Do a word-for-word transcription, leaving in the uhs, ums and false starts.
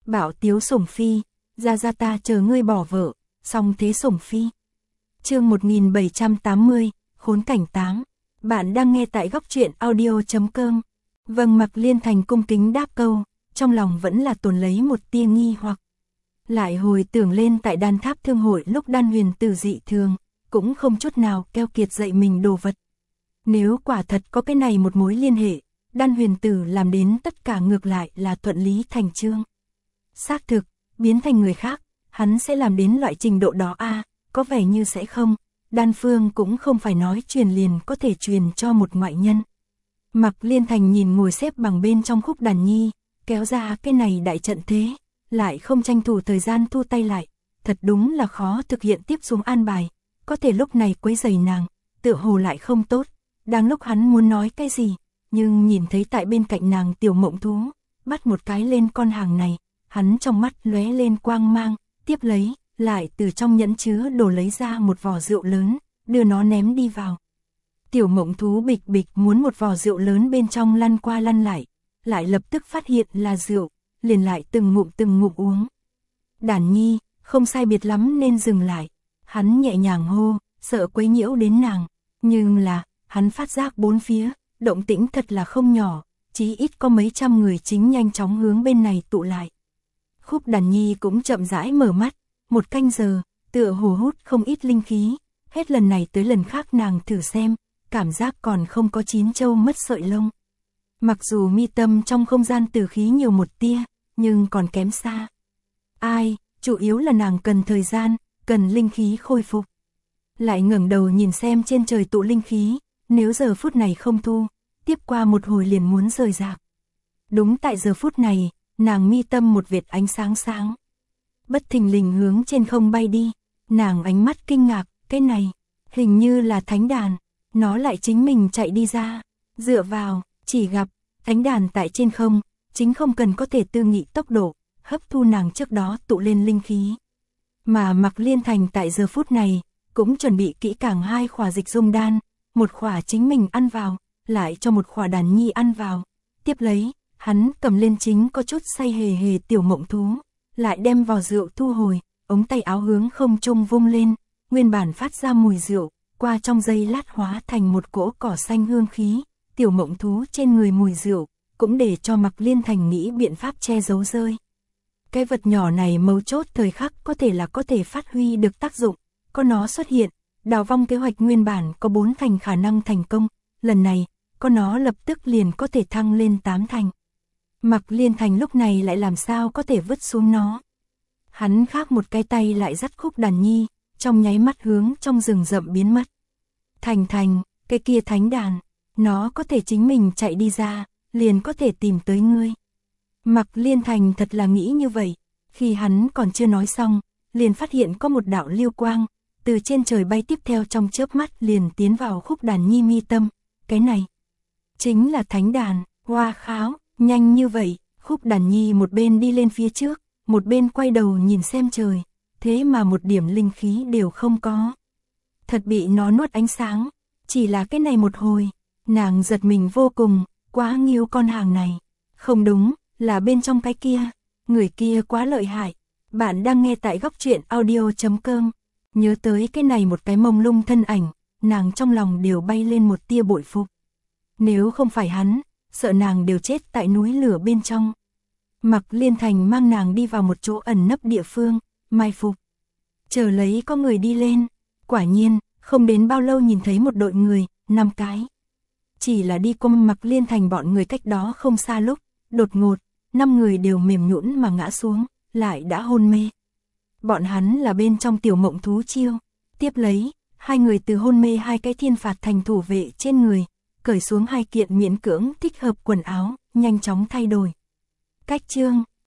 Bạo tiếu sủng phi, ra ra ta chờ ngươi bỏ vợ, song thế sủng phi. Chương một nghìn bảy trăm tám mươi, khốn cảnh tám. Bạn đang nghe tại góc truyện audio chấm com. Vâng, Mạc Liên Thành cung kính đáp câu, trong lòng vẫn là tồn lấy một tia nghi hoặc. Lại hồi tưởng lên tại đan tháp thương hội lúc đan huyền tử dị thường, cũng không chút nào keo kiệt dạy mình đồ vật. Nếu quả thật có cái này một mối liên hệ, đan huyền tử làm đến tất cả ngược lại là thuận lý thành chương. Xác thực, biến thành người khác, hắn sẽ làm đến loại trình độ đó a à, có vẻ như sẽ không, đan phương cũng không phải nói truyền liền có thể truyền cho một ngoại nhân. Mạc Liên Thành nhìn ngồi xếp bằng bên trong khúc đàn nhi, kéo ra cái này đại trận thế, lại không tranh thủ thời gian thu tay lại, thật đúng là khó thực hiện tiếp xuống an bài, có thể lúc này quấy rầy nàng, tựa hồ lại không tốt, đang lúc hắn muốn nói cái gì, nhưng nhìn thấy tại bên cạnh nàng tiểu mộng thú, bắt một cái lên con hàng này, hắn trong mắt lóe lên quang mang, tiếp lấy, lại từ trong nhẫn chứa đổ lấy ra một vò rượu lớn, đưa nó ném đi vào. Tiểu mộng thú bịch bịch muốn một vò rượu lớn bên trong lăn qua lăn lại, lại lập tức phát hiện là rượu, liền lại từng ngụm từng ngụm uống. Đàn nhi, không sai biệt lắm nên dừng lại, hắn nhẹ nhàng hô, sợ quấy nhiễu đến nàng, nhưng là, hắn phát giác bốn phía, động tĩnh thật là không nhỏ, chí ít có mấy trăm người chính nhanh chóng hướng bên này tụ lại. Khúc đàn nhi cũng chậm rãi mở mắt, một canh giờ, tựa hồ hút không ít linh khí, hết lần này tới lần khác nàng thử xem, cảm giác còn không có chín châu mất sợi lông. Mặc dù mi tâm trong không gian tử khí nhiều một tia, nhưng còn kém xa. Ai, chủ yếu là nàng cần thời gian, cần linh khí khôi phục. Lại ngẩng đầu nhìn xem trên trời tụ linh khí, nếu giờ phút này không thu, tiếp qua một hồi liền muốn rời rạc. Đúng tại giờ phút này, nàng mi tâm một vệt ánh sáng sáng. Bất thình lình hướng trên không bay đi, nàng ánh mắt kinh ngạc, cái này, hình như là thánh đàn, nó lại chính mình chạy đi ra, dựa vào, chỉ gặp, thánh đàn tại trên không, chính không cần có thể tư nghị tốc độ, hấp thu nàng trước đó tụ lên linh khí. Mà Mạc Liên Thành tại giờ phút này, cũng chuẩn bị kỹ càng hai khỏa dịch dung đan, một khỏa chính mình ăn vào, lại cho một khỏa đàn nhi ăn vào, tiếp lấy, hắn cầm lên chính có chút say hề hề tiểu mộng thú, lại đem vào rượu thu hồi, ống tay áo hướng không trung vung lên, nguyên bản phát ra mùi rượu, qua trong giây lát hóa thành một cỗ cỏ xanh hương khí, tiểu mộng thú trên người mùi rượu, cũng để cho Mạc Liên Thành nghĩ biện pháp che giấu rơi. Cái vật nhỏ này mấu chốt thời khắc có thể là có thể phát huy được tác dụng, có nó xuất hiện, đào vong kế hoạch nguyên bản có bốn thành khả năng thành công, lần này, có nó lập tức liền có thể thăng lên tám thành. Mạc Liên Thành lúc này lại làm sao có thể vứt xuống nó. Hắn khác một cái tay lại dắt khúc đàn nhi, trong nháy mắt hướng trong rừng rậm biến mất. Thành Thành, cái kia thánh đàn, nó có thể chính mình chạy đi ra, liền có thể tìm tới ngươi. Mạc Liên Thành thật là nghĩ như vậy, khi hắn còn chưa nói xong, liền phát hiện có một đạo lưu quang, từ trên trời bay tiếp theo trong chớp mắt liền tiến vào khúc đàn nhi mi tâm, cái này, chính là thánh đàn, hoa kháo, nhanh như vậy, khúc đàn nhi một bên đi lên phía trước, một bên quay đầu nhìn xem trời, thế mà một điểm linh khí đều không có. Thật bị nó nuốt ánh sáng, chỉ là cái này một hồi, nàng giật mình vô cùng, quá nghiêu con hàng này, không đúng, là bên trong cái kia, người kia quá lợi hại. Bạn đang nghe tại góc truyện audio chấm com, nhớ tới cái này một cái mông lung thân ảnh, nàng trong lòng đều bay lên một tia bội phục. Nếu không phải hắn, sợ nàng đều chết tại núi lửa bên trong. Mạc Liên Thành mang nàng đi vào một chỗ ẩn nấp địa phương, mai phục. Chờ lấy có người đi lên, quả nhiên, không đến bao lâu nhìn thấy một đội người, năm cái. Chỉ là đi qua Mạc Liên Thành bọn người cách đó không xa lúc, đột ngột, năm người đều mềm nhũn mà ngã xuống, lại đã hôn mê. Bọn hắn là bên trong tiểu mộng thú chiêu, tiếp lấy, hai người từ hôn mê hai cái thiên phạt thành thủ vệ trên người, cởi xuống hai kiện miễn cưỡng thích hợp quần áo, nhanh chóng thay đổi. Cách chương